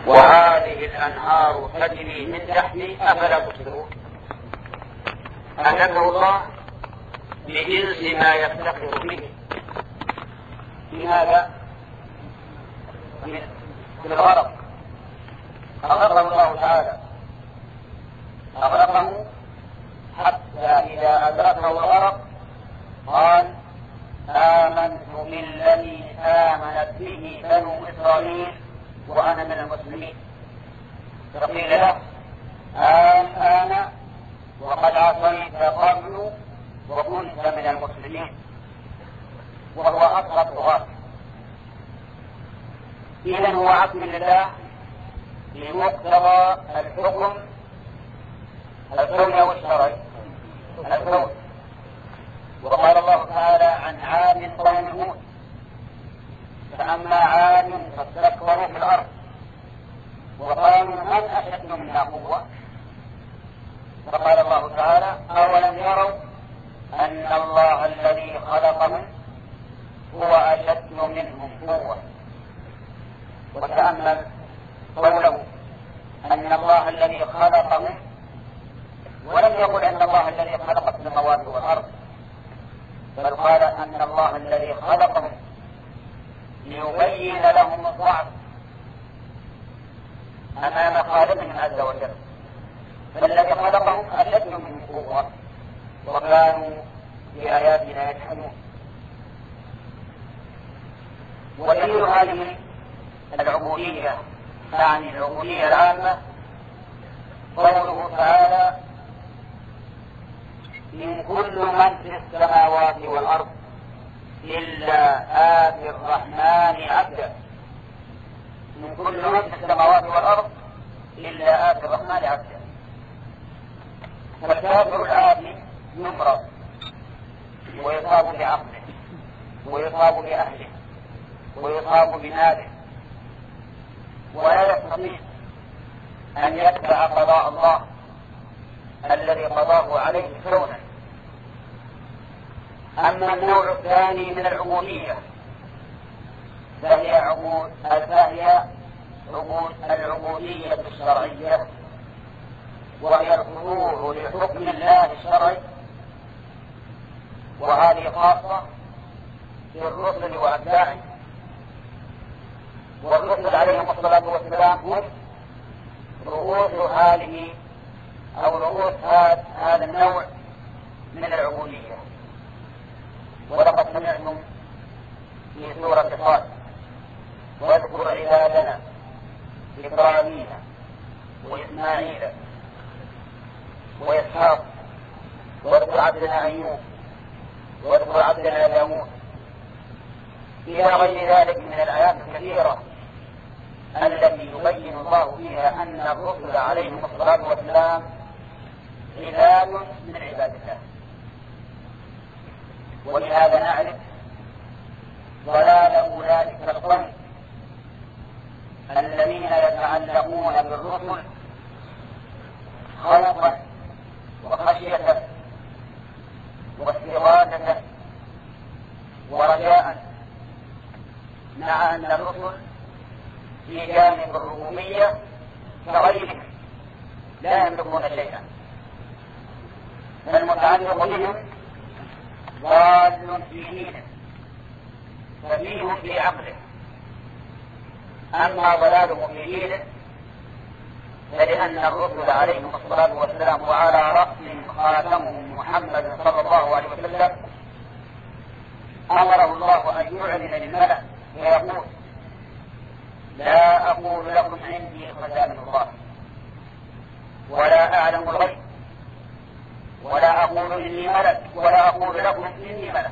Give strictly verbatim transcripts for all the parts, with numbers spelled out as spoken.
وهذه الأنهار تجري من تحتي أفلا تبصرون. أهلكه الله بجنس ما يفتقر به. لماذا؟ في الغرق أغرقه الله تعالى، أغرقه حتى إذا أدركه الغرق قال آمنت بالذي آمنت به بنو إسرائيل وأنا من المسلمين. فقيل له الآن وقد عصيت قبل وكنت من المسلمين، وهو أصغر الغرق. إذن هو عبد لله بمقتضى الحكم الكوني والشرعي الكون. وقال الله تعالى عن عاد قوم هود فأما عاد فاستكبروا في الأرض وقالوا من أشد منا قوة. فقال الله تعالى أولم يروا أن الله الذي خلقهم هو أشد منهم قوة. وتأمل قوله أن الله الذي خلقهم، ولم يقل أن الله الذي خلق السماوات والأرض، بل قال أن الله الذي خلقهم ليبين لهم الضعف أمام خالقهم عز وجل. فالذي خلقهم أشد منهم قوة وكانوا بآياتنا يجحدون. ودليل هذه العبودية يعني العبودية العامة قوله تعالى من كل من في السماوات والأرض إلا آتي الرحمن عبدا. من كل من في السماوات والأرض إلا آتي الرحمن عبدا. فالكافر العادي يمرض ويصاب بعقله ويصاب بأهله ويصاب بماله ولا يستطيع أن يتبع قضاء الله الذي قضاه عليه كونا. أما النوع الثاني من العبودية فهي عبود فهي عبود العبودية الشرعية، وهي الخضوع لحكم الله الشرعي، وهذه خاصة بالرسل وأتباعه. والرسل عليهم الصلاة والسلام هم رؤوس هذه أو رؤوس هذا النوع من العبودية. ولقد سمعتم في سورة صاد واذكر عبادنا إبراهيم وإسماعيل وإسحاق واذكر عبدنا أيوب واذكر عبدنا داود إلى غير ذلك من الآيات الكثيرة التي يبين الله فيها أن الرسل عليهم الصلاة والسلام عباد من عباد الله. ولهذا نعرف ضلال أولئك القوم الذين يتعلقون بالرسل خوفا وخشية واستغاثة ورجاء، مع أن الرسل في جانب الربوبية كغيرهم لا يملكون شيئا، فالمتعلق بهم ضال في دينه ففيه في عقله. أما ضلاله في دينه فلأن الرسل عليهم الصلاة والسلام وعلى رأسهم خاتمهم محمد صلى الله عليه وسلم أمره الله أن يعلن للملأ ويقول لا أقول لكم عندي خزائن الله ولا أعلم الغيب ولا أقول إني ملك ولا أقول لكم إني ملك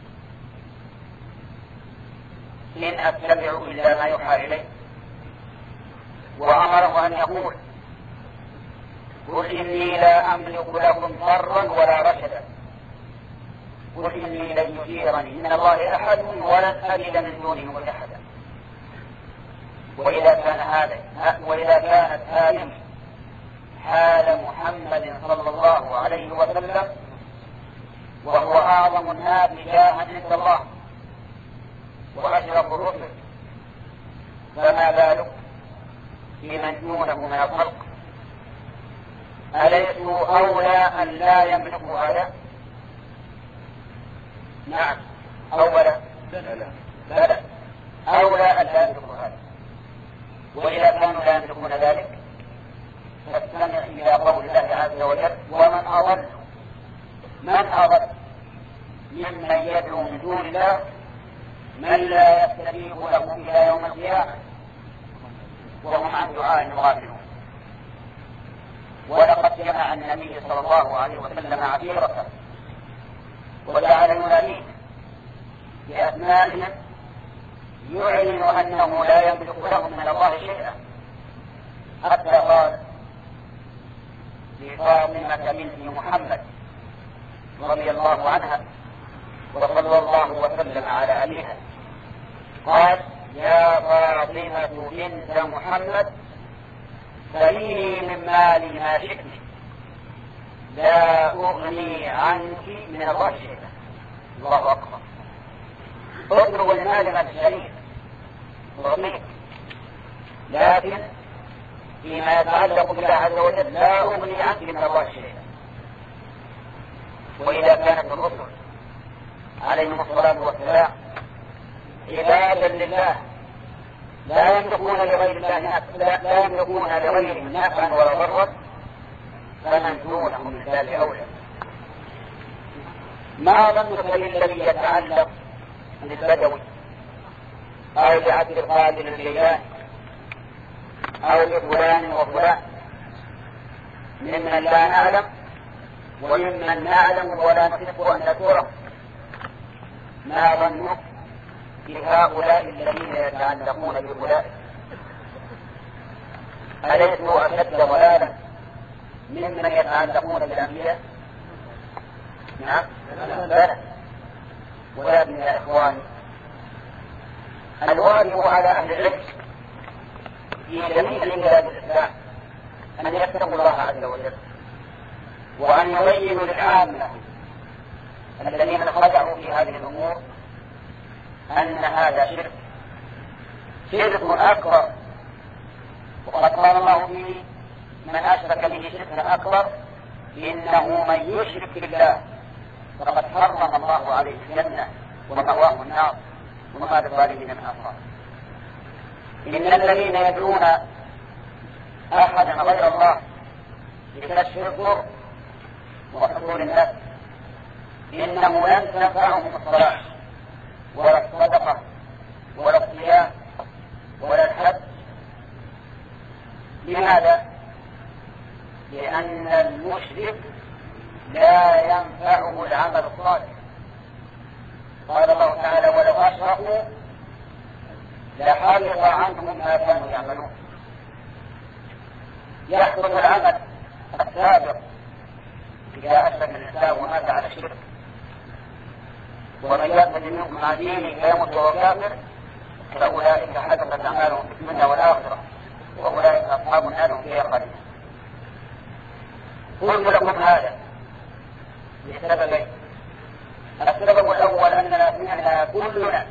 إن أتبع إلا ما يوحى إليه. وأمره أن يقول قل إني لا أملك لكم ضرا ولا رشدا قل إني لن يجيرني من الله أحد ولن أجد من دونه ملتحدا. وإذا كان هذا وإذا كانت هذه حال محمد صلى الله عليه وسلم وهو أعظم الناس جاها عند الله وأشرف الرسل، فما بالك بمن دونه من الخلق أليسوا أولى أن لا يملكوا هذا؟ نعم أولا بلى أولى أن لا يملكوا هذا. وإذا كانوا لا يملكون ذلك فاستمع إلى قول الله عز وجل ومن أضل من أضل ممن يدعو من دون الله من لا يستجيب له إلى يوم القيامة وهم عن دعاء غافلون. ولقد جمع النبي صلى الله عليه وسلم عشيرته وجعل يناديه بأسمائهم يعلن أنه لا يملك لهم من الله شيئا، حتى قال لفاطمة بنت محمد رضي الله عنها وصلى الله وسلم على أبيها قال يا فاطمة بنت محمد سليني من مالي ما شئت لا أغني عنك من الله شيئا. الله أكبر. اطلب المال ما تشتريه أعطيك، لكن فيما يتعلق بالله عز وجل لا أغني عنك من الله شيئا. وإذا كانت الرسل عليهم الصلاة والسلام عبادا لله لا يملكون لغير الله لا, لا يملكون لغيرهم نفعا ولا ضرا فمن دونهم من ذلك أولى. ما ظنك بالذي يتعلق بالبدوي أو بعبد القادر الجيلاني أو بفلان وفلان ممن لا نعلم وممن نعلم ولا نحب أن نذكره؟ ما ظنك بهؤلاء الذين يتعلقون بأولئك؟ أليسوا أشد ضلالا ممن يتعلقون بالأنبياء؟ نعم بلى. ولكن يا إخواني الواجب على أهل العلم في جميع بلاد الإسلام أن يتقوا الله عز وجل وأن يبينوا للعامة الذين خدعوا في هذه الأمور أن هذا شرك شرك أكبر. وقد قال الله فيه من أشرك به شركا أكبر إنه من يشرك بالله فقد حرم الله عليه الجنة ومأواه النار وما للظالمين من أنصار. إن الذين يدعون أحدا غير الله لكشف الضر وحصول النفس إنه لن تنفعهم الصلاة ولا الصدقة ولا الصيام ولا الحج. لماذا؟ لأن المشرك لا ينفعه العمل الصالح. قال الله تعالى ولو أشركوا لحبط عنهم ما كانوا يعملون. يحصل العمل السابق إذا أشرك الإنسان ومات على الشرك، ومن يرتد منكم عن دينه فيموت وهو كافر فأولئك حبطت أعمالهم في الدنيا والآخرة وأولئك أصحاب النار هم فيها خالدون. قلت لكم هذا لسببين. السبب الأول أننا سمعنا كلنا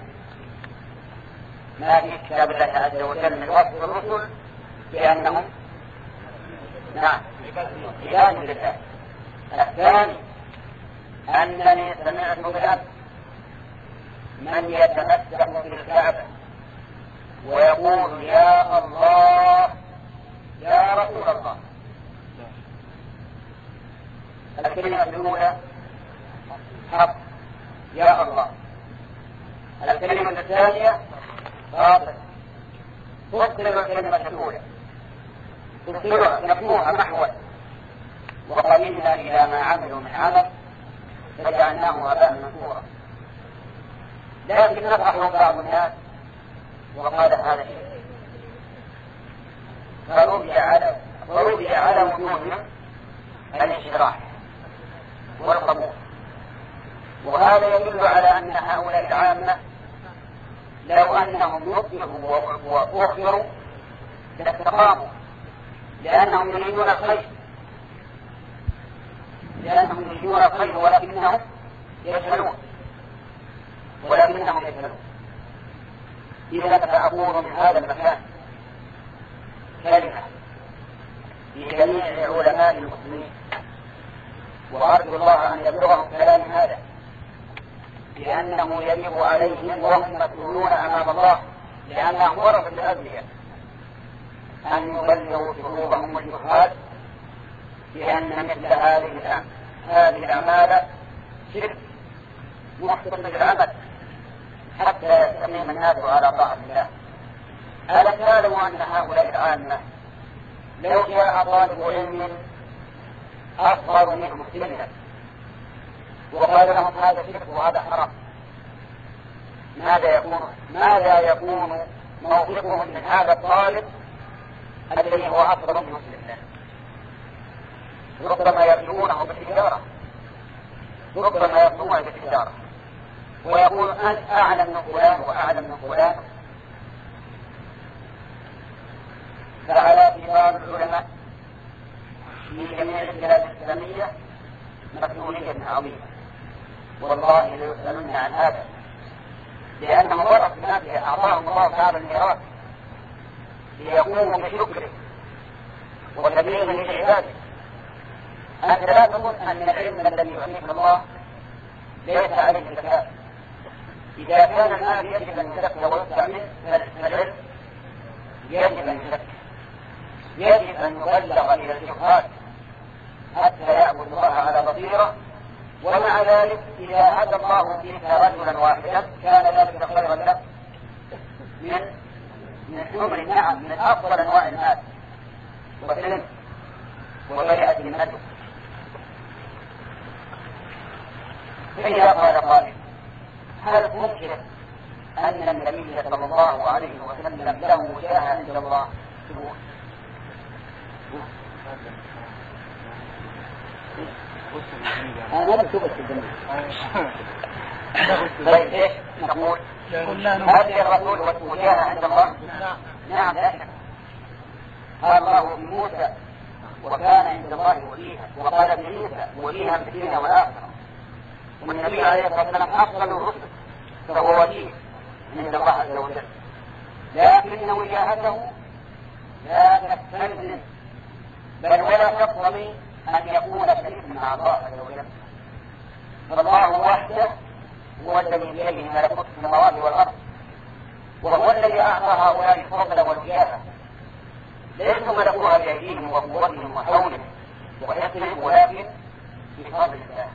ما في كتاب الله عز وجل من وصف الرسل بأنهم نعم عباد لله. الثاني أنني سمعت بالأمس من يتمسح بالكعبة ويقول يا الله يا رسول الله. الكلمة الأولى حق يا الله. الكلمة الثانية باطل. تبطل الكلمة الأولى تبطلها نفوها محوا وقدمنا إلى ما عملوا من عمل فجعلناه هباء منثورا. لكن نفرح بعض الناس وقال هذا شيء فرضي على فرضي على وجوههم الانشراح والقبول. وهذا يدل على أن هؤلاء العامة لو أنهم يطلقوا وأخبروا لاستقاموا لأنهم يريدون الخير لأنهم يريدون الخير ولكنهم يجهلون ولكنهم يجهلون. إذا فأقول من هذا المكان كلمة لجميع علماء المسلمين، وأرجو الله أن يبلغهم كلام هذا، لأنه يجب عليهم وهم مسؤولون أمام الله، لأنهم ورثة الأنبياء، أن يبلغوا شعوبهم الجهال بأن مثل هذه هذه الأعمال شرك محدث بالعمل حتى يستقيم الناس على طاعة الله. ألا تعلموا أن هؤلاء العامة لو جاء طالب علم أصغر منهم سنا وقال لهم هذا شرك وهذا حرام، ماذا يكون ماذا يكون موقفهم من هذا الطالب الذي هو أصغر منهم سنا؟ ربما يبلغونه بالتجارة، ربما يبلغونه بالتجارة ويقول أنت أعلم من فلان وأعلم من فلان. فعلى كبار العلماء في جميع البلاد الإسلامية مسؤولية عظيمة، والله ليسألن عن هذا، لأنهم ورثوا الأنبياء أعطاهم الله تعالى الميراث ليقوموا بشكره وتبليغه لعباده. أنت لا تظن أن العلم الذي يعطيك الله ليس عليه زكاة. إذا كان المال يجب أن يزكى ويدفع منه فالعلم يجب أن يزكى، يجب أن يبلغ إلى الجهال حتى يعبد الله على بصيرة. ومع ذلك إذا هدى الله فيك رجلا واحدا كان ذلك خيرا لك من من حمر النعم، من أفضل أنواع المال وسلم وبرئة من أجل. فإذا قال قائل هل ممكن أن النبي صلى الله عليه وسلم له وجاهة عند الله؟ أنا بكتب السجن. طيب إيش نقول؟ هذه الرسول وجاهة عند الله؟ نعم لا شك. قال الله بموسى وكان عند الله وجيها، وقال بعيسى وجيها في الدنيا والآخرة، والنبي عليه الصلاة والسلام أفضل الرسل فهو وجيه عند الله عز وجل. لكن وجاهته لا تستلزم بل ولا تقتضي أن يكون شريكا مع الله عز وجل. فالله وحده هو الذي بيده ملكوت السماوات والأرض، وهو الذي أعطى هؤلاء الفضل والوجاهة، ليسوا ملكوها بأيديهم وقوتهم وحولهم وحكمهم، ولكن بفضل الله.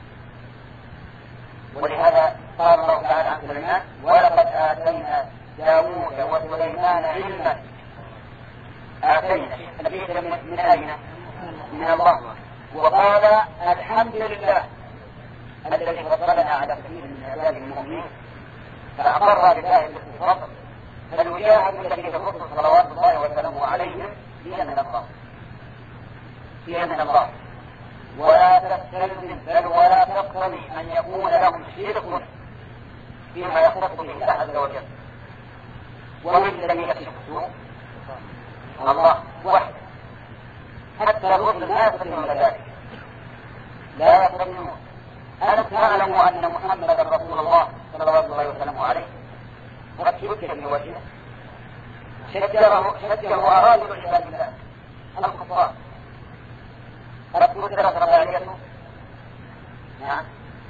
ولهذا قال الله تعالى عن سليمان ولقد آتينا داوود وسليمان علما. آتينا البيت من أين؟ من الله. وقال الحمد لله الذي فضلنا على كثير من عباده المؤمنين، فأقر بالله بالفضل. فالوجاهة التي تخص صلوات الله وسلامه عليهم هي من الله، هي من الله، ولا تستلزم بل ولا تقتضي أن يكون لهم شرك فيما يخص بالله عز وجل. ومن الذي يكشف السوء؟ الله وحده. حتى الرسل لا يستطيعون ذلك، لا يستطيعون. ألم تعلموا أن محمدا رسول الله صلى الله عليه وسلم عليه وقد شكر في وجهه، شجره شجره أراد عباد الله الكفار، قد كثرت رباعيته. نعم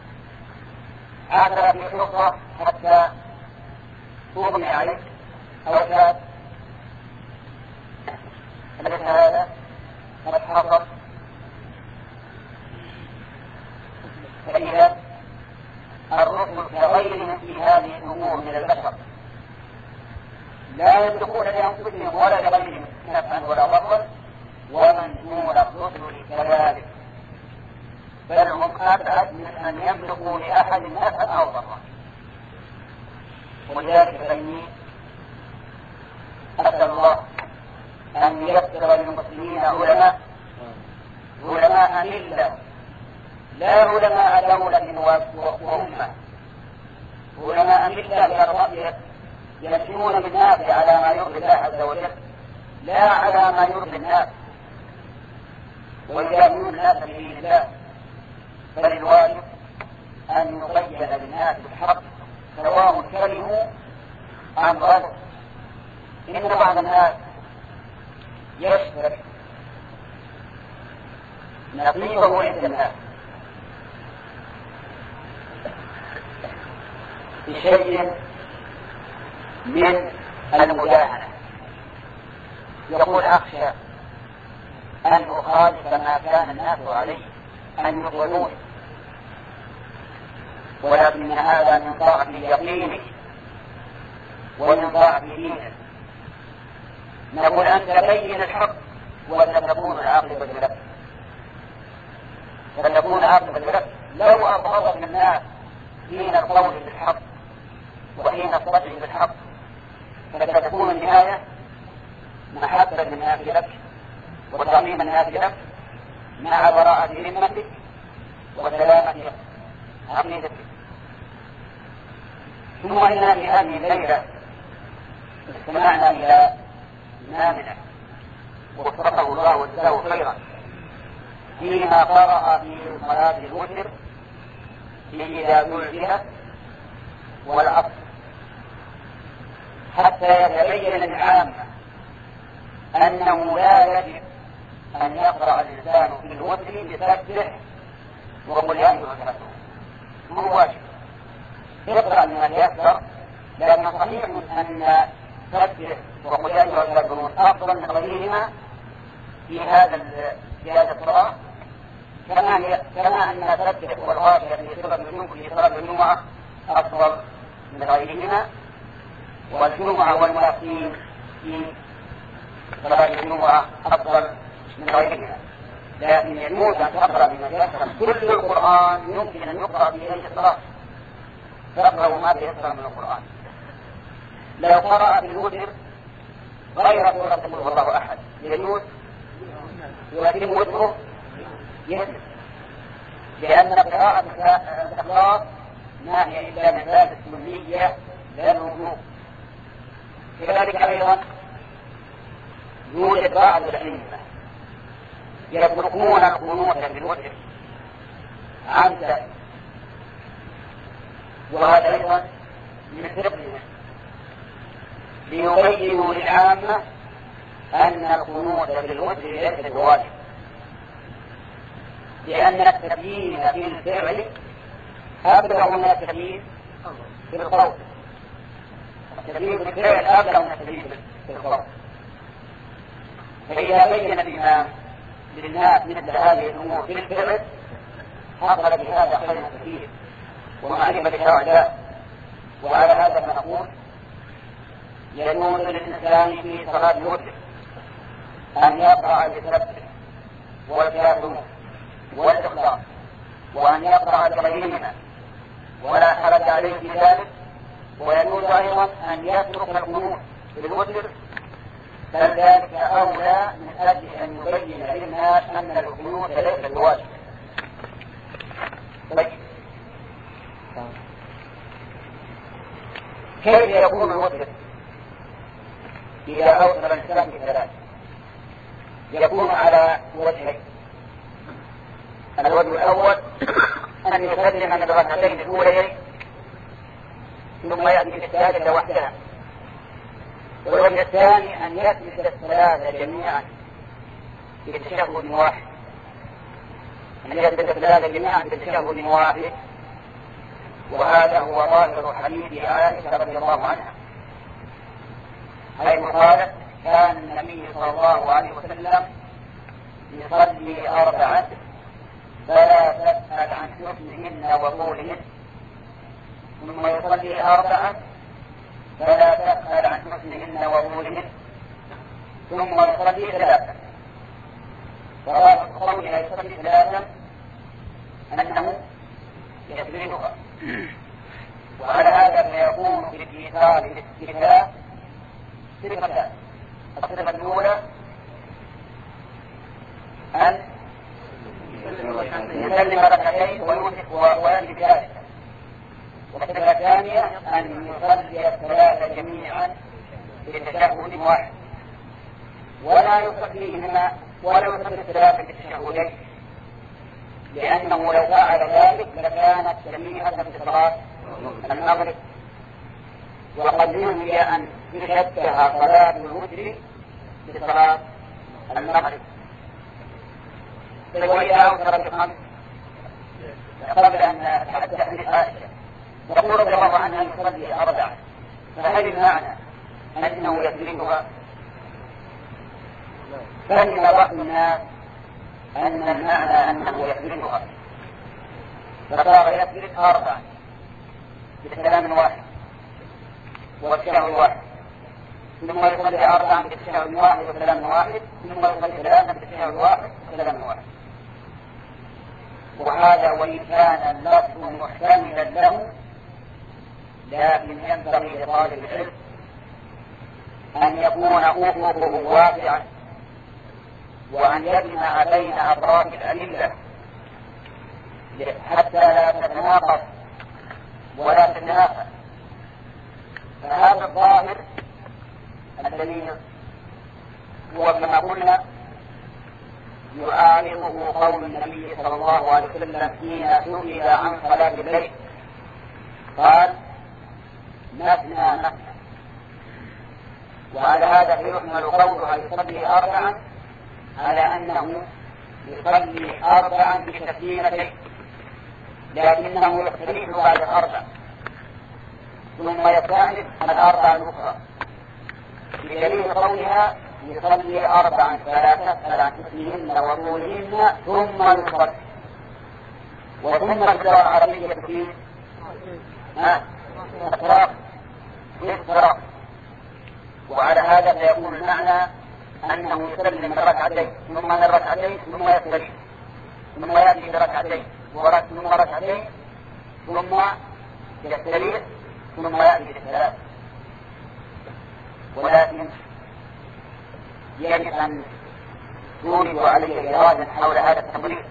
عاثر في حفرة حتى تغمي عليه أو كاد، أليس هذا قد حصل؟ فإذا الرسل كغيرهم في هذه الأمور من البشر لا يملكون لأنفسهم ولا لغيرهم نفعا ولا ضرا، ومن دون الرسل كذلك، بل هم أبعد من أن يملكوا لأحد نفعا أو ضرا. ولذلك فإني أسأل الله أن ييسر للمسلمين علماء علماء ملة، لا علماء دولة وأمة، علماء ملة يمشون بالناس على ما يرضي الله عز وجل، لا على ما يرضي الناس، ويجاهدون الناس في دين الله. فللواجب أن يقيد للناس بالحق سواء كرهوا أم رضوا. إن بعض الناس يشترك نصيبه عند الناس بشيء من المداهنة، يقول أخشى أن أخالف ما كان الناس عليه أن يطيعون، ولكن هذا من ضعف يقينه ومن ضعف دينه. نقول أنت بين الحق وستكون العاقبة لك، ستكون العاقبة لك لو أبغضك الناس حين القول بالحق وحين الصدق بالحق، فستكون النهاية محبة الناس لك وتعظيم الناس لك مع براءة ذمتك وسلامة عقيدتك. ثم إننا في هذه الليلة استمعنا إلى إمامنا وفقه الله وجزاه خيرا فيما قرأ في صلاة الوتر إذا زلزلت والعصر، حتى يتبين للعامة أنه لا يجب أن يقرأ الإنسان في الوتر بسبح وقل يا أيها الكافرون، هو واجب يقرأ من يسر، لكن صحيح أن سبح وقل يا أيها الكافرون أفضل من غيرهما في هذا في هذا القراءة، كما كما أن سبح والغاشية في صلاة الجمعة أفضل من غيرهما، والجمعة والمؤذن في صلاة الجمعة أفضل من غيرها. لكن يجوز أن تقرأ بما يسر، كل القرآن يمكن أن يقرأ في أي صلاة، تقرأ ما يسر من القرآن. لو قرأ بالوتر غير سورة قل هو الله أحد يجوز، ولكن وتره يسر، لأن قراءة الإخلاص ما هي إلا من باب السنية لا الوجوب. كذلك أيضا يوجد بعض الأئمة يتركون القنوت بالوتر عمدا، وهذا أيضا من فقههم ليبينوا للعامة أن القنوت بالوتر ليس بواجب، لأن التبيين في الفعل أبلغ من التبيين في القول، التبيين في الفعل أبلغ من التبيين في القول. فإذا بين الإمام للناس مثل هذه الأمور في الفعل حصل بهذا خير كثير ومعرفة شرع الله. وعلى هذا فنقول يجوز للإنسان في صلاة الوتر أن يقرأ بسبح والكافرون والإخلاص، وأن يقرأ بغيرهما ولا حرج عليه في ذلك. ويجوز أيضا أن يترك القنوت في الوتر، فذلك أولى من أجل أن يبين للناس أن القنوت ليس بواجب. كيف يكون الوتر إذا أوتر الإنسان بثلاث؟ يكون على وجهين. الوجه الأول أن يسلم من الركعتين الأوليين ثم يأتي بالثالثة وحدها، والوجه الثاني أن يثبت الثلاثة جميعا في تشهد واحد، أن يثبت الثلاثة جميعا في تشهد واحد. وهذا هو ظاهر حديث عائشة رضي الله عنها، حيث قالت كان النبي صلى الله عليه وسلم يصلي أربعا فلا تسأل عن حسنهن وطولهن، ثم يصلي أربعا فلا تسأل عن حسنهن وطولهن، ثم يصلي ثلاثا. فقولها يصلي ثلاثا أنه يسبحها. وعلى هذا فيكون في الإيثار بالاستثناء صفتان: الصفة الأولى أن يسلم ركعتين ويوثق ويأتي بذلك، والصفة الثانية أن يصلي الثلاثة جميعا في تشهد واحد ولا يصليهما ولا يصلي الثلاثة في التشهدين، لأنه لو فعل ذلك لكانت شبيهة بصلاة المغرب. وقد نهي أن يشبه صلاة الوتر بصلاة المغرب. وإذا أوتر بخمس قبل أن تحدث عائشة تقول رضي الله عنها يصلي أربعة، فهل المعنى أنه يدركها؟ فهم بعض الناس أن المعنى أنه يدركها فصار يدرك أربعة بسلام واحد والشهر واحد، ثم يصلي أربعا بالشهر واحد وسلام واحد، ثم يصلي ثلاثا بالشهر واحد وسلام واحد. وهذا وإن كان اللفظ محتملا له، لكن ينبغي لطالب العلم أن يكون أفقه واسعا، وأن يجمع بين أطراف الأدلة حتى لا تتناقض ولا تتنافى. فهذا الظاهر الذي هو كما قلنا يعارضه قول النبي صلى الله عليه وسلم حين سئل عن صلاة الليل قال مثنى مثنى، وعلى هذا فيحمل قولها يصلي أربعا على أنه يصلي أربعا بتسليمتين، لكنه يختلف بعد الأربع ثم يستأنف الأربع الأخرى، بدليل قولها يصلي أربعا فلا تسأل عن اسمهن وطولهن ثم يصلي. وثم الجرى العربية في إطراق إطراق، وعلى هذا فيكون المعنى أنه يسلم من ركعتين ثم من ركعتين ثم يسلم، ثم يأتي بركعتين ثم ركعتين ثم يستريح ثم يأتي بثلاث. ولكن يجب أن تولد عليه إرادة حول هذا التمريض.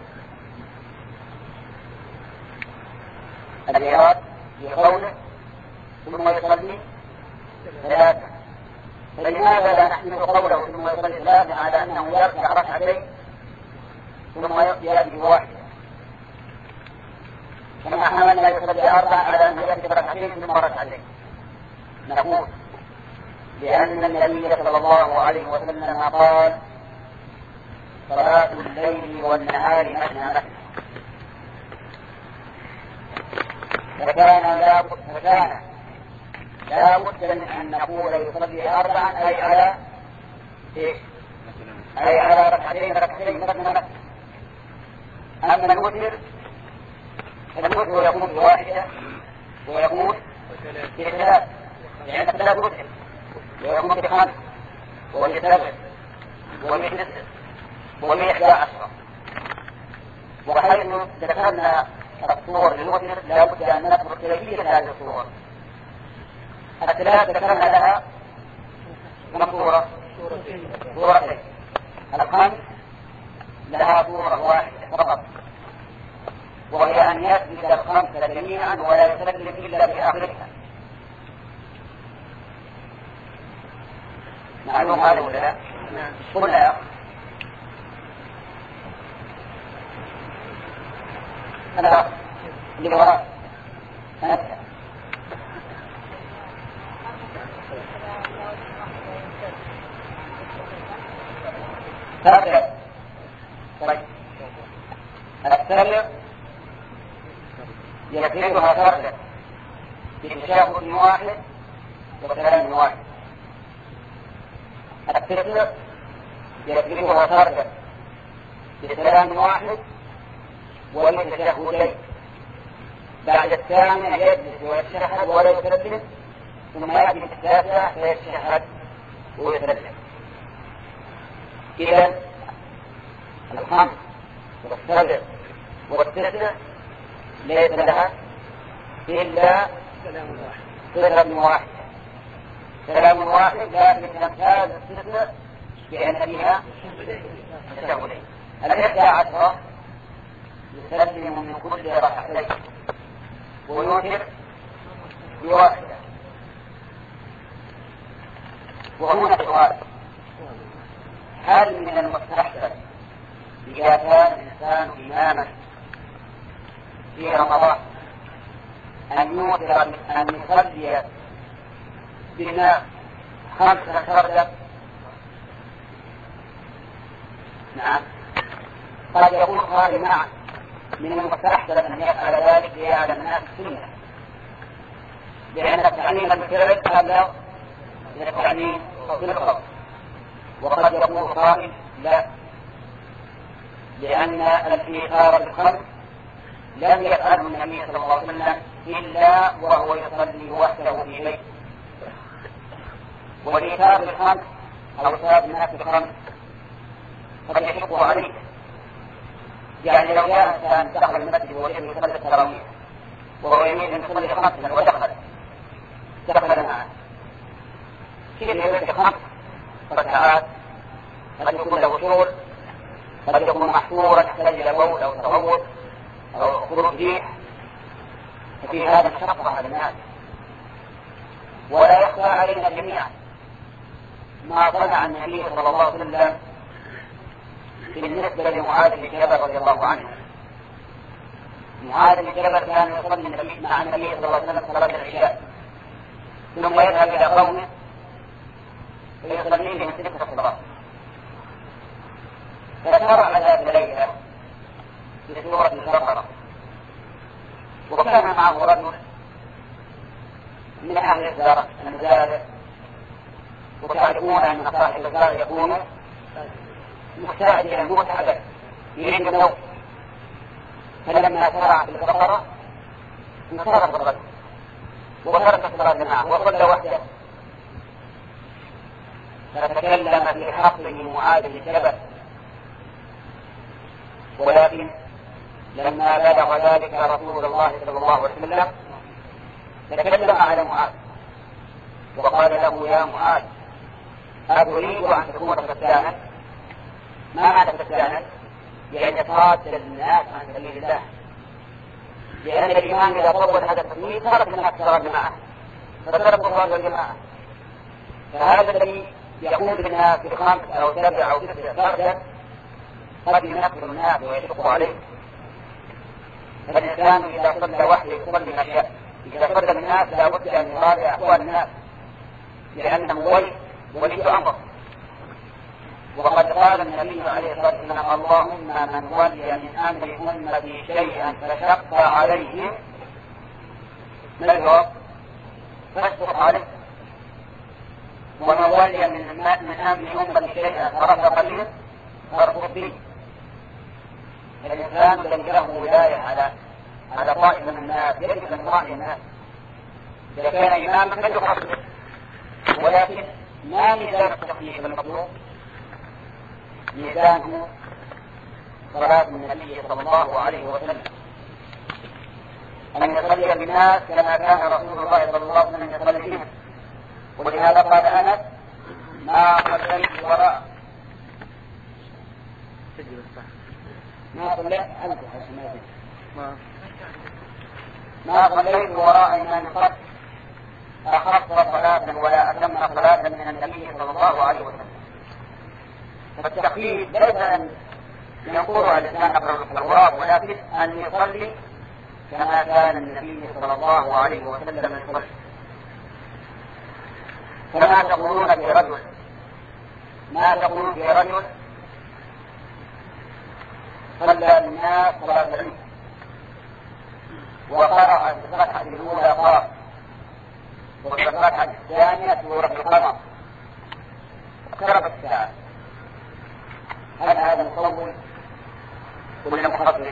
الإراد بقوله ثم يصلي ثلاثة، فلماذا لا نحمل قوله ثم يصلي ثلاثة على أنه يرجع ركعتين ثم يأتي بواحدة، كما حملنا يصلي أربعة على أنه يأتي بركعتين ثم ركعتين؟ نقول لأن النبي صلى الله عليه وسلم قال صلاة الليل والنهار مثنى مثنى، فكان لا فكان لا بد من أن نقول يصلي أربعا أي على إيش؟ أي على ركعتين ركعتين مثنى مثنى. أما الوتر فالوتر يكون بواحدة ويكون بثلاث، لأن الثلاث وتر، ويكون بخمس وبسبع وبتسع وبإحدى عشرة. وحيث ذكرنا الصور للوتر لا بد أن نذكر كيفية هذه الصور. الثلاث ذكرنا لها كم صورة؟ صورتين. الخمس لها صورة واحدة فقط، وهي أن يثبت الخمسة جميعا ولا يسلم إلا في آخرها. معلوم هذا ولا لا؟ قلنا يا أخي أنا اللي وراء أنت تابع. طيب التابع يفردها فردا بتشابه واحد وكلام واحد. التسع يفردها فردا بكلام واحد وبتشهدين. بعد الثامن يجلس ويتشهد ولا يسلم، ثم يأتي بالتاسع فيتشهد ويسلم. إذن الخمس والسبع والتسع ليس لها إلا سلام واحد سلام واحد لكن تمتاز التسع بأن فيها تشهدين. الإحدى عشرة يسلم من كل ركعتين ويوتر بواحدة. وهنا سؤال: هل من المستحسن إذا كان الإنسان إماما في رمضان أن يوتر أن يصلي بالناس خمسة فردا نعم. قد يكون قال نعم من المستحسن أن يفعل ذلك ليعلم الناس السنة، لأن التعليم بالفعل أبلغ من التعليم بالقول. وقد يكون قائل لا، لأن الإيثار بالخمس لم يفعله النبي صلى الله عليه وسلم إلا وهو يصلي وحده في بيته، والإيثار بالخمس أو إيثار الناس بالخمس قد يشق عليه. يعني لو جاء إنسان دخل المسجد ويريد يصلي التراويح وهو يريد أن يصلي خمسا ودخل دخل معه، كيف يصلي خمس ركعات؟ قد يكون له شغل، قد يكون محفورا يحتاج إلى بول أو تروض أو خروج ريح، ففي هذا الشقة على الناس. ولا يخفى علينا جميعا ما صنع النبي صلى الله عليه وسلم بالنسبة لمعاذ بن جبل رضي الله عنه. معاذ بن جبل كان يصلي مع النبي صلى الله عليه وسلم صلاة العشاء، ثم يذهب إلى قومه فيصلي بهم تلك الصلاة. فشرع ذات ليلة في سورة البقرة، وكان معه رجل من أهل الزارع المزارع، وتعرفون أن صاحب الزارع يكون مستعجلا متعبا يريد النوم، فلما شرع في البقرة انصرف الرجل وترك الصلاة معه وصلى وحده، فتكلم في حقه معاذ بن جبل. ولكن لما بلغ ذلك رسول الله صلى الله عليه وسلم تكلم على معاذ وقال له يا معاذ أتريد أن تكون فتانا؟ ما معنى فتانا؟ يعني تصادر الناس عن سبيل الله، لأن الإمام إذا طول هذا التسمية ترك الناس صلاة الجماعة فترك صلاة الجماعة. فهذا الذي يقول بالناس بخمس أو سبع أو تسع فردا قد ينكر الناس ويشق عليه. فالإنسان إذا صلى وحده يصلي ما شاء، إذا صلى الناس لا بد أن يراجع أحوال الناس، لأنه ولي ولي أمر. وقد قال النبي عليه الصلاة والسلام اللهم من ولي من أمر أمتي شيئا فشق عليهم ما الجواب؟ فاشفق عليه. ومن ولي من أمر أمتي شيئا فرفق بهم فارفق به. الإنسان الذي له ولاية على على طائفة من الناس يجب أن يراعي الناس. إذا كان إماما فليخفف، ولكن ما ميزان التخفيف المطلوب؟ ميزانه صلاة النبي صلى الله عليه وسلم، أن يصلي بالناس كما كان رسول الله صلى الله عليه وسلم يصلي بهم. ولهذا قال أنس ما صليت وراء ما صليت أنت ما صليت وراء من قد أخف صلاة ولا أتم صلاة من النبي صلى الله عليه وسلم. فالتخفيف ليس أن يقول الإنسان أقرأ الصلوات، ولكن أن يصلي كما كان النبي صلى الله عليه وسلم يصلي. فما تقولون في رجل ما تقولون في رجل صلى الناس صلاة العيد وقرأ في الركعة الأولى قاف وفي الركعة الثانية سورة القمر اقتربت الساعة، هل هذا مطول ولا مخفف؟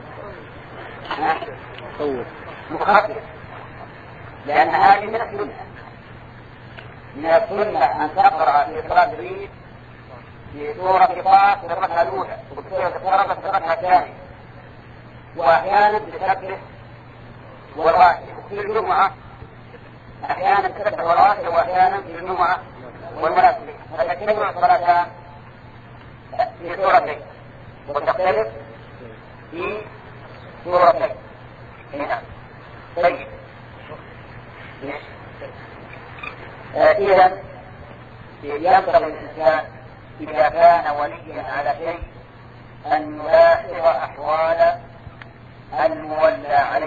مخفف، لأن هذه من السنة من السنة أن تقرأ في صلاة العيد في سورة قاف في الركعة الأولى وسورة القمر في الركعة الثانية، وأحيانا بتسبح والراشد في الجمعة، أحيانا تسبح والراشد وأحيانا في الجمعة والمناسك، فتجمع صلاتان في سورتين وتختلف في سورتين. هنا طيب إذا ينبغي الإنسان إذا كان وليا على شيء أن يلاحظ أحوال المولى عليه.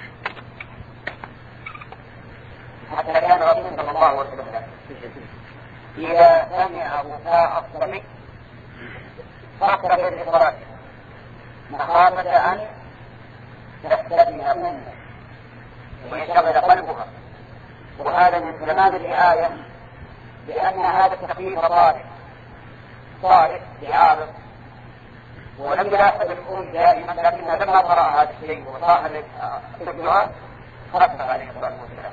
حتى كان رسول صلى الله عليه وسلم إذا سمع بكاء الصبي فاقرأ في صلاته مخافة أن تستبني أمه ويشغل قلبها. وهذا من كلمات الآية بأن هذا التخفيف طارئ طارئ بعارض، ولم يلاحظ الأم دائما، لكنها لما قرأ هذا الشيء وصاحب الدعاء خفف عليه الصلاة والسلام.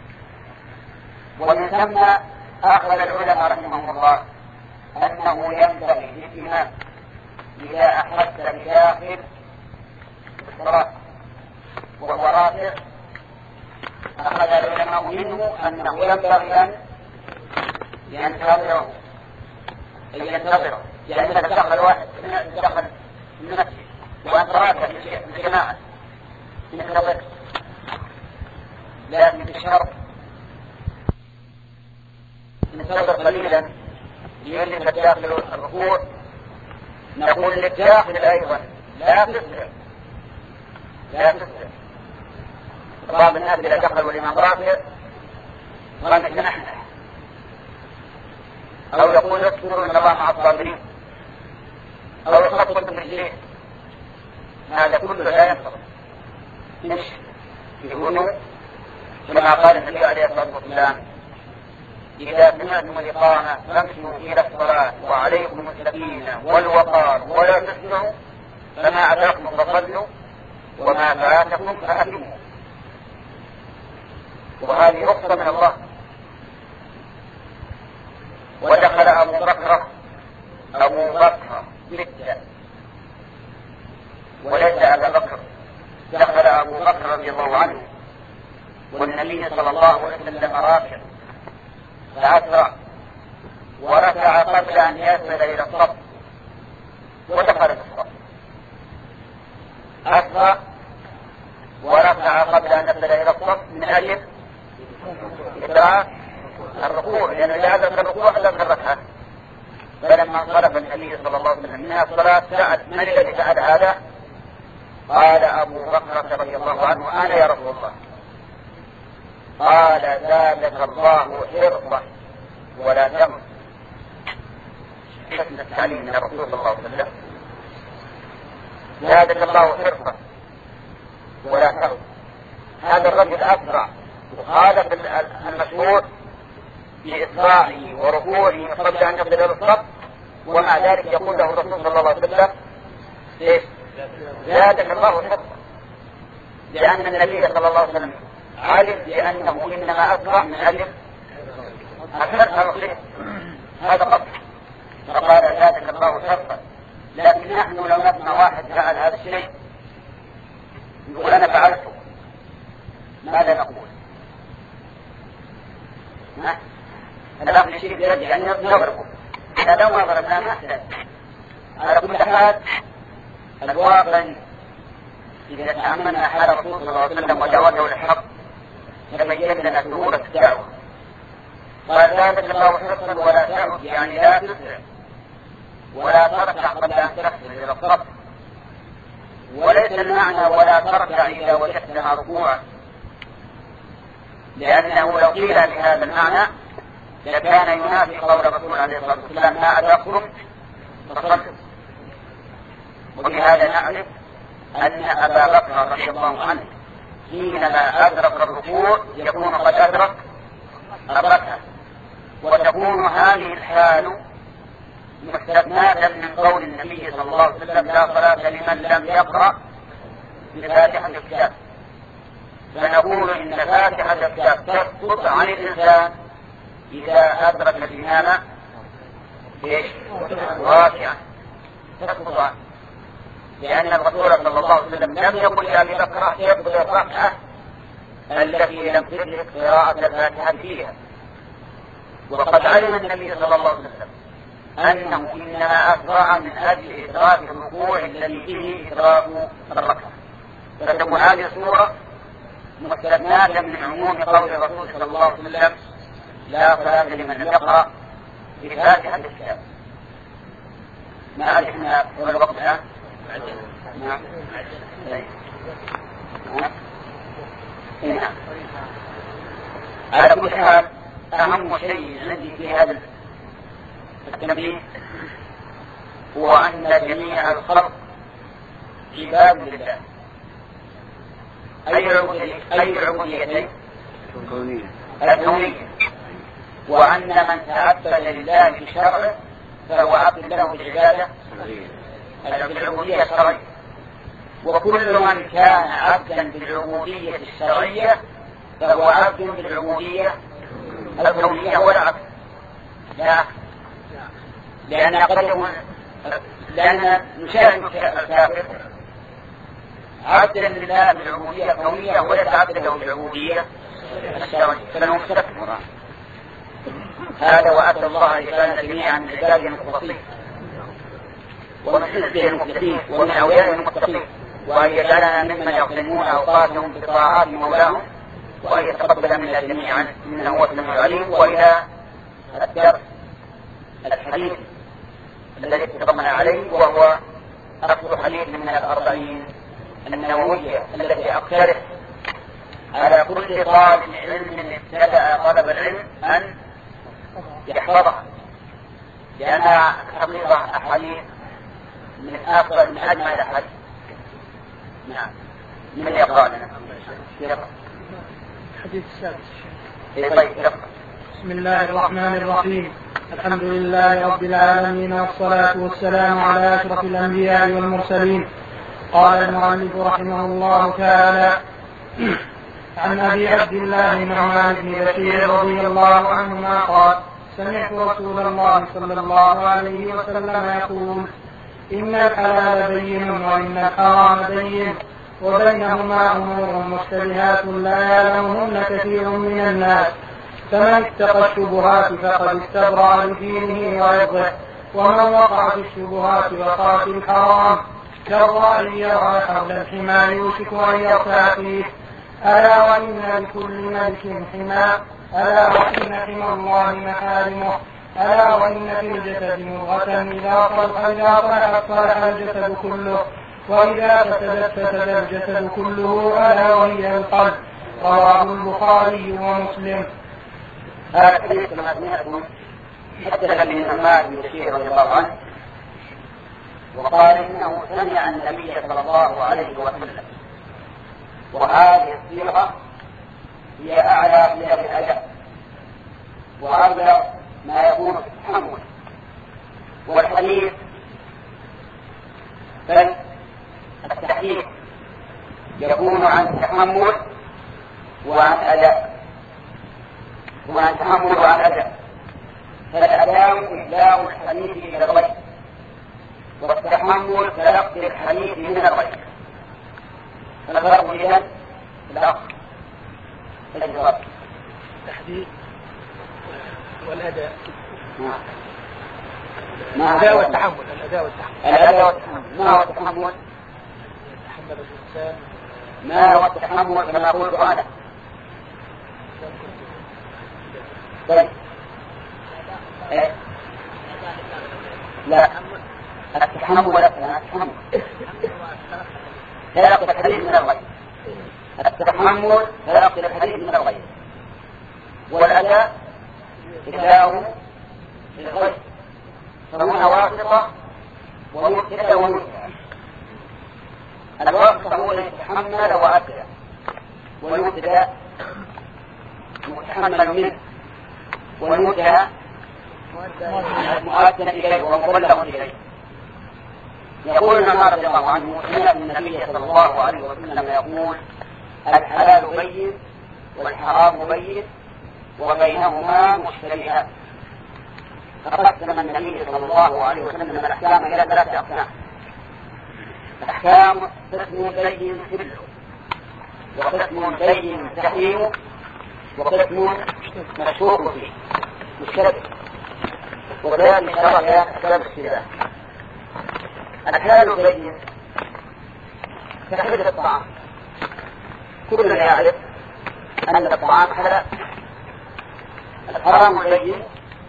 ومن ثم أخذ العلماء رحمهم الله أنه ينبغي للإمام إذا أحس بداخل الصلاة وهو رافع، أخذ العلماء منه أنه ينبغي أن ينتظره أن ينتظره يعني إذا دخل واحد دخل من نفسه وأنت راكع في الجماعة ينتظر، لكن بشرط ننتظر قليلا لأنك داخل الركوع. نقول للداخل أيضا لا تسرع لا تسرع. بعض الناس إذا دخل والإمام رافع قام يتنحنح أو يقول اذكروا إن الله مع الصابرين أو يخطط بالرجلين، هذا كله لا ينفع. إيش يقولوا كما قال النبي عليه الصلاة والسلام إذا سمعتم الإقامة فامشوا إلى الصلاة وعليكم السكينة والوقار ولا تسمعوا، فما أدركم فصلوا وما فاتكم فأتموا. وهذه رخصة من الله. ودخل أبو بكر أبو بكر جدا وليس أبا بكر، دخل أبو بكر رضي الله عنه والنبي صلى الله عليه وسلم راكع فأسرع وركع قبل أن يصل إلى الصف ودخل في الصف. أسرع وركع قبل أن يصل إلى الصف من أجل إدراك الركوع، لأنه إذا أدرك الركوع أدرك الركعة. فلما انصرف النبي صلى الله عليه وسلم من الصلاة سأل من الذي فعل هذا؟ قال أبو بكر رضي الله عنه أنا يا رسول الله. قال زادك الله حرصا ولا تمت. حسن التعليم من الرسول صلى الله عليه وسلم، زادك الله حرصا ولا تمت. هذا الرجل أسرع وخالف المشهور بإسراعه وركوعه قبل أن يصل إلى الصف، ومع ذلك يقول له الرسول صلى الله عليه وسلم إيش؟ زادك الله حرصا، لأن النبي صلى الله عليه وسلم علم بأنه إنما أسرع من أجل الحرص الرصيد. هذا قصد، فقال زادك الله حرصا. لكن نحن لو نسمع واحد فعل هذا الشيء يقول أنا فعلته، ماذا نقول؟ الأخ الشريف يرجع أن نضربه، إذا لو ما ضربنا ما أحسن. على كل حال الواقع إذا تأملنا حال الرسول صلى الله عليه وسلم ودعوته للحق تبين لنا سهولة الدعوة. قال زادك الله حرصا ولا تعد، يعني لا تسرع ولا تركع قبل أن تحصل إلى الصف. وليس المعنى ولا تركع إذا وجدتها ركوعا، لأنه لو قيل بهذا المعنى لكان ينافي قول الرسول عليه الصلاة والسلام ما أدركتم فصلوا. وبهذا نعرف أن أبا بكر رضي الله عنه حينما أدرك الركوع يكون قد أدرك الركعة، وتكون هذه الحال مستثناة من قول النبي صلى الله عليه وسلم لا صلاة لمن لم يقرأ بفاتحة الكتاب. فنقول إن فاتحة الكتاب تسقط عن الإنسان إذا أدرك الإمام راكعا، تسقط عنه، لأن الرسول صلى الله عليه وسلم لم يقل لأبي بكر يقبل الركعة التي لم تدرك قراءة الفاتحة فيها. وقد علم النبي صلى الله عليه وسلم أنه إنما أسرع من أجل إدراك الركوع الذي فيه إدراك الركعة. فتكون هذه الصورة مستثناة من عموم قول الرسول صلى الله عليه وسلم لا صلاة لمن لم يقرأ بفاتحة الكتاب. ما عرفنا طول الوقت الآن؟ نعم. نعم. على كل حال أهم شيء عندي في هذا التنبيه هو أن جميع الخلق عباد لله. أي العبوديتين؟ الكونية. وأن من تعبد لله بشرعه فهو عبد له بالعبادة بالعبودية الشرعية. وكل من كان عبدا بالعبودية الشرعية فهو عبد بالعبودية الكونية ولا عبد. لا، لأن قد يكون لأن نشاهد الكافر عبدا لله بالعبودية الكونية وليس عبدا له بالعبودية الشرعية، فله مستكبر. هذا وأتى الله عباده جميعا من عباده المخلصين ومن حزبه المخلصين ومن أوليائه المتقين، وأن يجعلنا ممن يقيمون أوقاتهم بطاعات مولاهم، وأن يتقبل منا جميعا إنه هو السميع العليم. وإلى الدرس الحديث الذي تضمن عليه، وهو أصل حديث من الأربعين النووية التي أقترح على كل طالب علم ابتدأ طلب العلم أن يحفظها، لأنها حقيقة أحاديث من أفضل من أجمل الأحاديث. نعم، من يقرأ لنا؟ الحديث السادس. طيب، بسم الله الرحمن الرحيم. الحمد لله رب العالمين، والصلاة والسلام على أشرف الأنبياء والمرسلين. قال المؤلف رحمه الله تعالى: عن أبي عبد الله نعمان بن بشير رضي الله عنهما قال: سمعت رسول الله صلى الله عليه وسلم يقول: إن الحلال بين وإن الحرام بين وبينهما أمور مشتبهات لا يعلمهن كثير من الناس، فمن اتقى الشبهات فقد استبرأ لدينه وعرضه، ومن وقع في الشبهات وقع في الحرام كالراعي يرعى حول الحمى يوشك أن يرتع فيه. ألا وإن لكل ملك حمى، ألا وإن حمى الله محارمه، ألا وإن في الجسد مضغة إذا صلحت صلح الجسد كله، وإذا فسدت فسد الجسد كله، ألا وهي القلب. رواه البخاري ومسلم. هذا الحديث كما سمعتم حدث به نعمان بن بشير رضي الله عنه وقال إنه سمع النبي صلى الله عليه وسلم. وهذه الصيغة هي أعلى صيغ الأداء وأبلغ ما يكون في التحمل. والحديث بل التحديث يكون عن التحمل وعن أداء، وعن التحمل وعن أداء. فالأداء إبلاغ الحديث إلى الغير، والتحمل تلقي الحديث من الغير. فالفرق إذن الأخر الجواب التحديث والأداء. ما الأداء والتحمل. الأداء والتحمل. الأداء والتحمل. ما هو التحمل؟ يتحمل الإنسان. ما هو التحمل كما قلت أنا؟ طيب. إيه؟ لا، التحمل ولا التحمل تلقي الحديث من الغير. التحمل تلقي الحديث من الغير، والأداء إبلاغه للغير، فهنا واسطة ومبتدأ ومنتهى. الواسطة هو الذي يتحمل وأدى، والمبتدأ متحمل منه، والمنتهى مؤدى إليه ومبلغ إليه. يقول عمر رضي الله عنه: سمعت النبي صلى الله عليه وسلم يقول: الحلال بين والحرام بين وبينهما مشتبهات. فقسم النبي صلى الله عليه وسلم الأحكام إلى ثلاثة أقسام: أحكام قسم بين كله، وقسم بين تحريمه، وقسم مشهور فيه مشتبه. وذلك شرع أسباب الاشتباه. الحلال بين تحريم الطعام، كل يعرف أن الطعام حلال. الحرام بين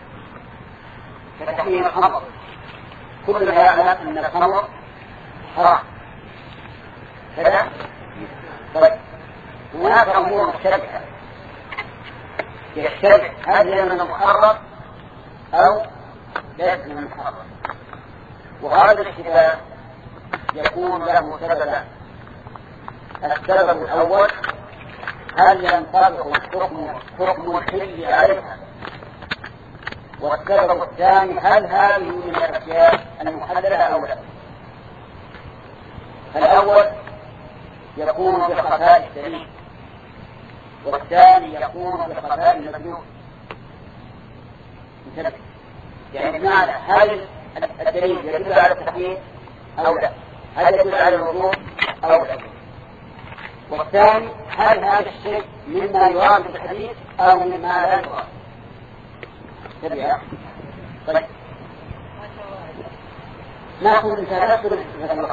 كتحريم الخمر، كل يعلم أن الخمر حرام. كذا. طيب، هناك أمور مشتبهة يشتبه هل هي من المحرم أو ليس من المحرم. وهذا الاشتباه يكون له سببان. السبب الأول هل ينطبق حكم حكم الحل عليها، والسبب الثاني هل هذه من الأشياء المحللة أو لا. الأول يكون بخفاء الدليل، والثاني يكون بخفاء المدلول. يعني بمعنى هل الدليل يدل على التحريم أو لا، هل يدل على الوجوب أو لا، والثاني هل هذا الشيء مما يراد بالحديث أو مما لا يراد. تبع طيب نأخذ مثالات في هذا الوقت.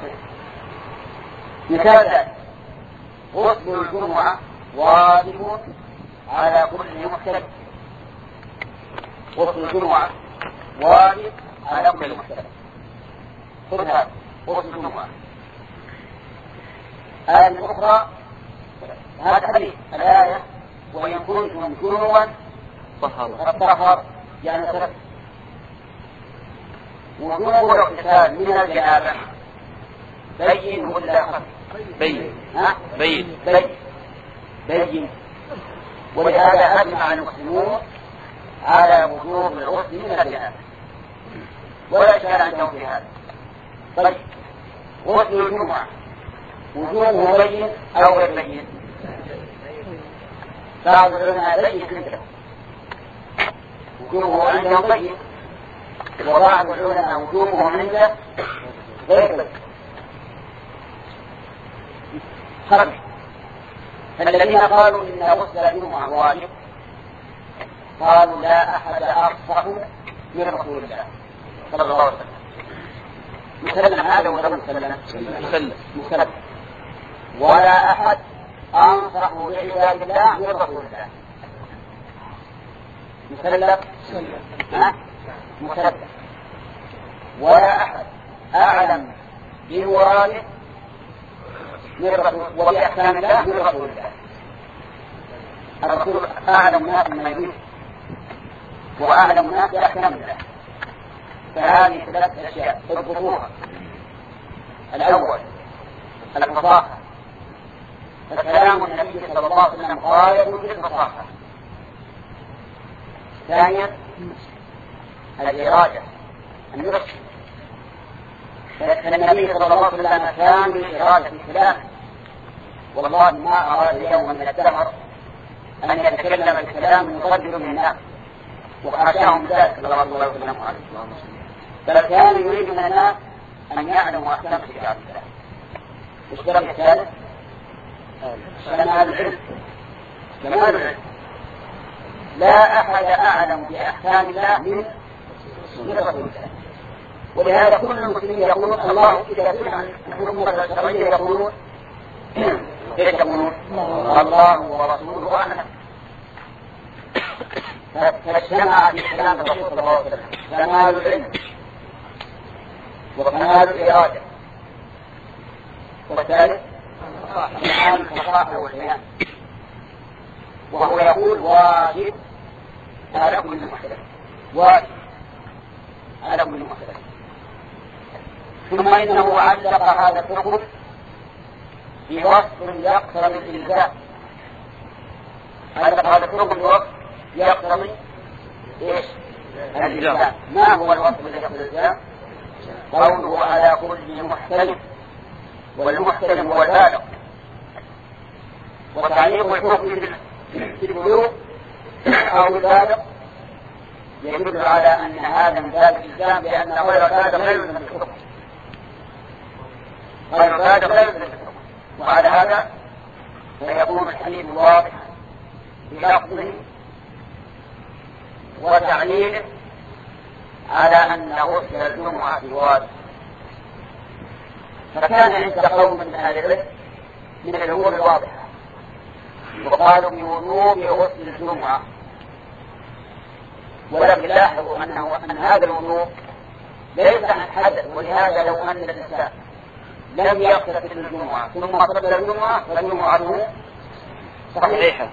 مثال ذلك غسل الجمعة واجب على كل محترم. غسل الجمعة واجب على كل محترم. خذ هذا غسل الجمعة. الآية الأخرى هذا حديث الآية وإن كنتم جنوا فاطهروا يعني ترك وجوب الاغتسال من الجنابة بين ولا خفي؟ بين بين بين بين ولهذا أجمع المسلمون على وجوب الغسل من الجنابة ولا إشكال عندهم في هذا. طيب غسل الجمعة وجوبه بين أو غير بين؟ بعض العلماء بين كله وجوبه عندهم بين، وبعض العلماء وجوبه عنده غير بين. خرج فالذين قالوا إن غسل الجمعة واجب قالوا لا أحد أفصح من رسول الله صلى الله عليه وسلم. مسلم هذا وغير مسلم مسلم مسلم ولا أحد أنصح بعباد الله من رسول الله. مسلم مسلم ولا أحد أعلم بمراده من رسول وبأحكام الله من رسول الله. الرسول أعلم الناس ما يريد وأعلم الناس بأحكام الله. فهذه ثلاث أشياء اضبطوها. الأول الفصاحة، فكلام النبي صلى الله عليه وسلم غاية في الفصاحة. ثانيا الإرادة النصح، فالنبي صلى الله عليه وسلم كان بالإرادة في كلامه والله ما أراد يوم من الدهر أن يتكلم الكلام يصدر من الناس وحاشاهم ذلك صلى الله عليه وسلم، بل كان يريد من الناس أن يعلموا أحكام شريعة الله. الشرط الثالث كمال العلم. كمال العلم لا أحد أعلم بأحكام الله من رسول الله. ولهذا كل المسلمين يقولون الله إذا سئل عن الحكم الشرعية يقولون ايش يقولون؟ الله ورسوله أعلم. فاجتمع في كلام الرسول صلى الله عليه وسلم كمال العلم وكمال الإرادة، والثالث كمال الفصاحة والبيان، وهو يقول واجب على كل محترم، واجب على كل محترم. ثم إنه علق هذا الحكم بوصف يقتضي الإلزام. علق هذا الحكم بوصف يقتضي إيش؟ الإلزام. ما هو الوصف الذي يقتضي الإلزام؟ قوله على كل محترم، والمحترم هو البالغ. وتعليق الحكم في البلوغ أو البالغ يدل على أن هذا من باب الإلزام، لأن غير البالغ لا يلزم بالحكم. غير البالغ لا يلزم بالحكم، وعلى هذا فيكون الحديث واضحا بلفظه وتعليله على أن غسل الجمعة واجب. فكان عند قوم من أهل العلم من الأمور الواضحة وقالوا بوجوب غسل الجمعة، ولكن لاحظوا أنه أن هذا الوجوب ليس عن حدث. ولهذا لو أن الإنسان لم يغتسل الجمعة ثم صلى الجمعة فالجمعة صحيحة،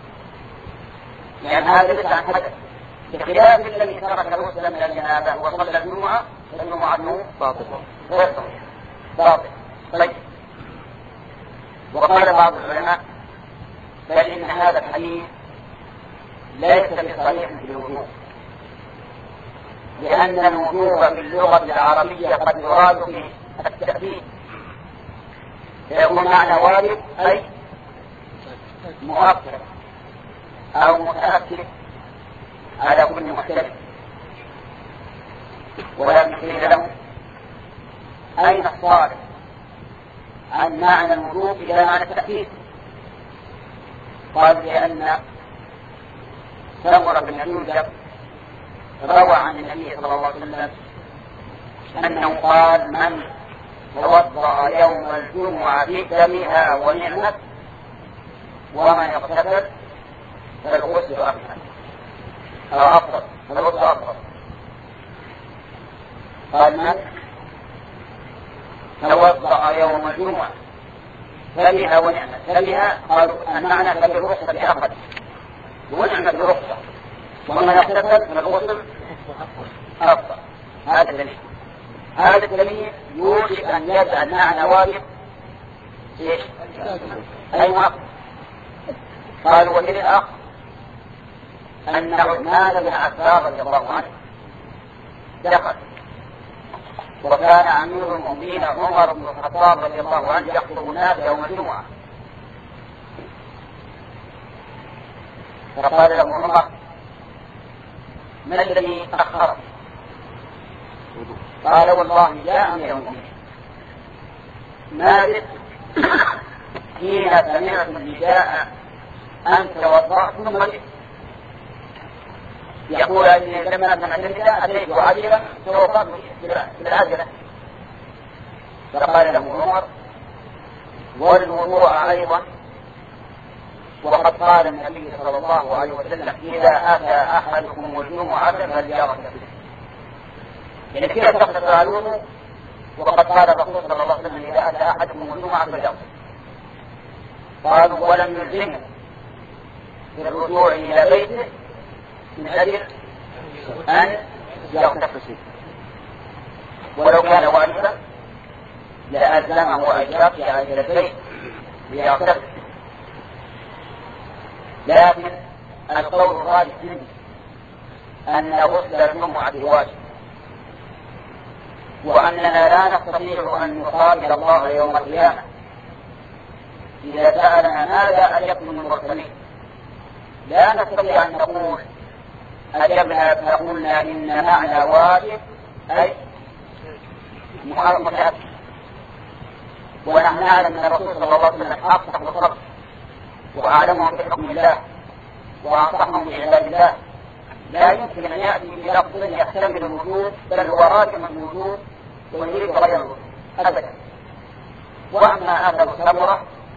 يعني هذا ليس عن حدث، بخلاف الذي ترك الغسل من الجنابة وصلى الجمعة فإنه عنه باطل غير صحيح باطل. طيب، وقال بعض العلماء بل إن هذا الحديث ليس بصريح في الوجوب، لأن الوجوب في اللغة العربية قد يراد به التأكيد، فيكون معنى واجب أي مؤكد أو متأكد على كل مختلف. ولكن قيل له أين الصارف عن معنى الوجوب إلى معنى التأكيد؟ قال لأن سمرة بن جندب روى عن النبي صلى الله عليه وسلم أنه قال من توضأ يوم الجمعة بدمها ونعمت ومن اغتسل فالغسل أفضل أو أفضل فالغسل أفضل. قال من توضأ يوم الجمعة فبها ونعمت، فبها قالوا المعنى فبالرخصة أخذ ونعمة برخصة، ومن اغتسل فالغسل أفضل. هذا الدليل هذا الدليل يوشك أن يجعل معنى واجب إيش؟ أي مؤكد. قالوا ودليل آخر أن عثمان بن عفان رضي الله عنه دخل وكان أمير المؤمنين عمر بن الخطاب رضي الله عنه يخطب الناس يوم الجمعة، فقال له عمر ما الذي أخرك؟ قال والله يا أمير المؤمنين ما بت حين سمعت النداء أن توضأت ثم جئت. يقول أني لما سمعت النداء أتيت عاجلا توضأت بالعجلة. فقال له عمر والوضوء أيضا، وقد قال النبي صلى الله عليه وسلم إذا أتى أحدكم الجمعة فليغتسل. يعني كيف تغتسلون؟ وقد قال الرسول صلى الله عليه وسلم إذا أتى أحدكم الجمعة فليغتسل. قالوا ولم يلزمه بالرجوع إلى بيته من أجل أن يغتسل، ولو كان واجبا لألزمه أن يرجع إلى البيت ليغتسل. لكن القول الراجح عندي أن غسل الجمعة واجب، وأننا لا نستطيع أن نقابل الله يوم القيامة إذا سألنا ماذا أجبتم المرسلين. لا نستطيع أن نقول أجبنا فقلنا إن معنى واجب أي متأكد، ونحن نعلم أن الرسول صلى الله عليه وسلم أفصح الخلق وأعلمهم بحكم الله وأنصحهم بعباد الله، لا يمكن أن يأتي بلفظ يحتمل الوجود بل هو راجع الوجود ويريد غير الوجود أبدا. وأما أثر سمرة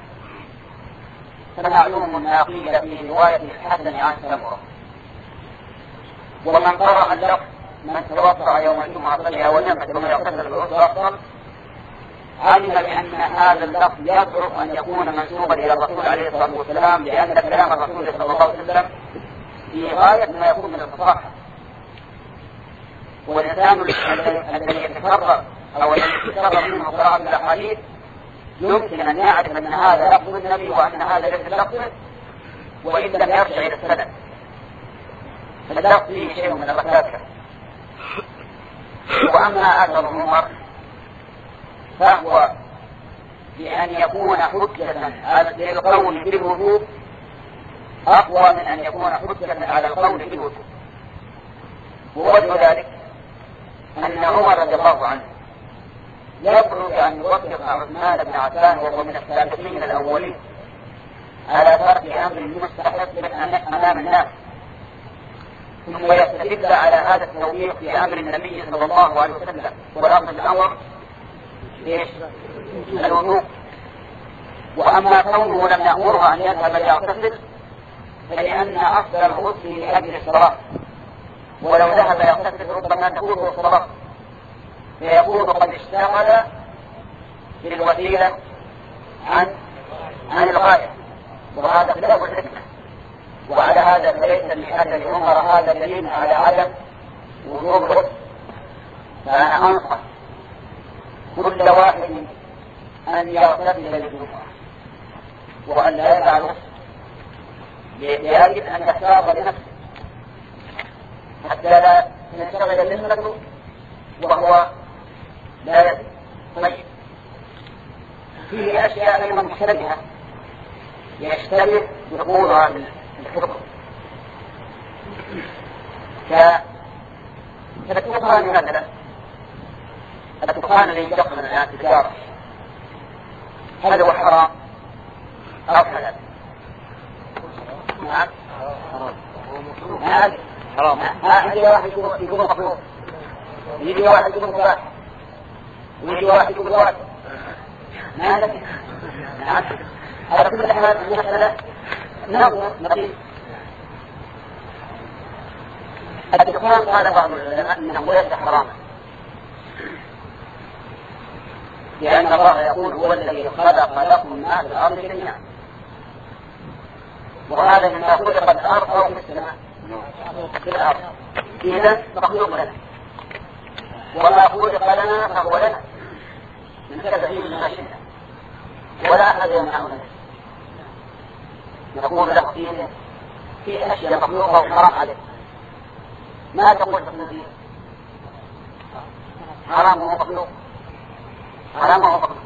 فمعلوم ما قيل في رواية الحسن عن سمرة. ومن قرأ اللفظ من توضأ يوم الجمعة فليها ونعمت ومن يغتسل بالغسل أفضل علم بأن هذا اللفظ يصعب أن يكون منسوبا إلى الرسول عليه الصلاة والسلام، لأن كلام الرسول صلى الله عليه وسلم في غاية ما يكون من الفصاحة. والإنسان الذي يتكرر أو الذي يتكرر منه قراءة الأحاديث يمكن أن يعرف أن هذا لفظ النبي وأن هذا ليس لفظه وإن لم يرجع إلى السند، فاللفظ فيه شيء من الركاكة. وأما أثر عمر فهو بأن يكون حجة على القول بالوجوب أقوى من أن يكون حجة على القول بالوجوب. ووجه ذلك أن عمر رضي الله عنه يبرز أن يوفق عثمان بن عفان وهو من السابقين الأولين على ترك أمر مستحب أمام الناس، ثم يستدل على هذا التوفيق في أمر النبي صلى الله عليه وسلم والأمر الأمر إيش؟ الوجوب. وأما كونه لم يأمرها أن يذهب ليغتسل فلأن أفضل الغسل لأجل الصلاة، ولو ذهب يغتسل ربما تكون الصلاة فيكون قد اشتغل بالوسيلة عن عن الغاية، وهذا خلاف الحكمة. وعلى هذا فليس لأثر عمر هذا دليل على عدم وجوب الغسل، فأنا أنصح كل واحد أن يغتسل للجمعة وأن لا يفعله لأجل أن يحتاط لنفسه حتى لا تنشغل ذمته وهو لا يدري. طيب فيه أشياء أيضا مشتبهة يشتبه دخولها الحكم كالدخان مثلا، الدخان الذي يدخن الآن تجارة هل هو حرام أو حلال؟ نعم حرام. يجي واحد يقول مطلوب، يجي واحد يقول مباح، ويجي واحد يقول واجب. ما لك نعم على كل حال المسألة نظر نقيس. الدخان قال بعض العلماء انه ليس حراما لأن الله يقول هو الذي خلق لكم ما في الأرض جميعا، وهذا مما خلق الأرض أو في السماء في الأرض، إذا مخلوق لنا، وما خلق لنا فهو لنا من كذبه ما شئنا ولا أحد يمنعنا. نقول له فيه في أشياء مخلوقة وحرام عليه، ما تقول في النبي حرام ومخلوق، حرام ومخلوق.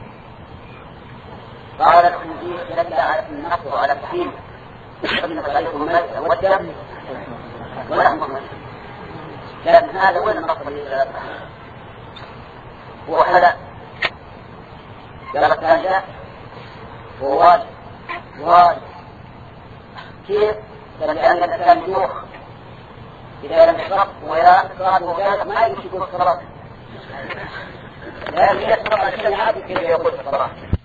قال الخنزير دل على النص وعلى التحريم ابن عليكم الميتة والدم ولحم الميت، لكن هذا هو النص الذي لا يتحرم هو حلال. قال الثانية هو واجب واجب. كيف؟ لأن الإنسان يدوخ إذا لم يشرب وإذا أشرب وجاهد ما يمشي يقول الصلاة، لا يشرب عشان يعرف كيف يقول الصلاة.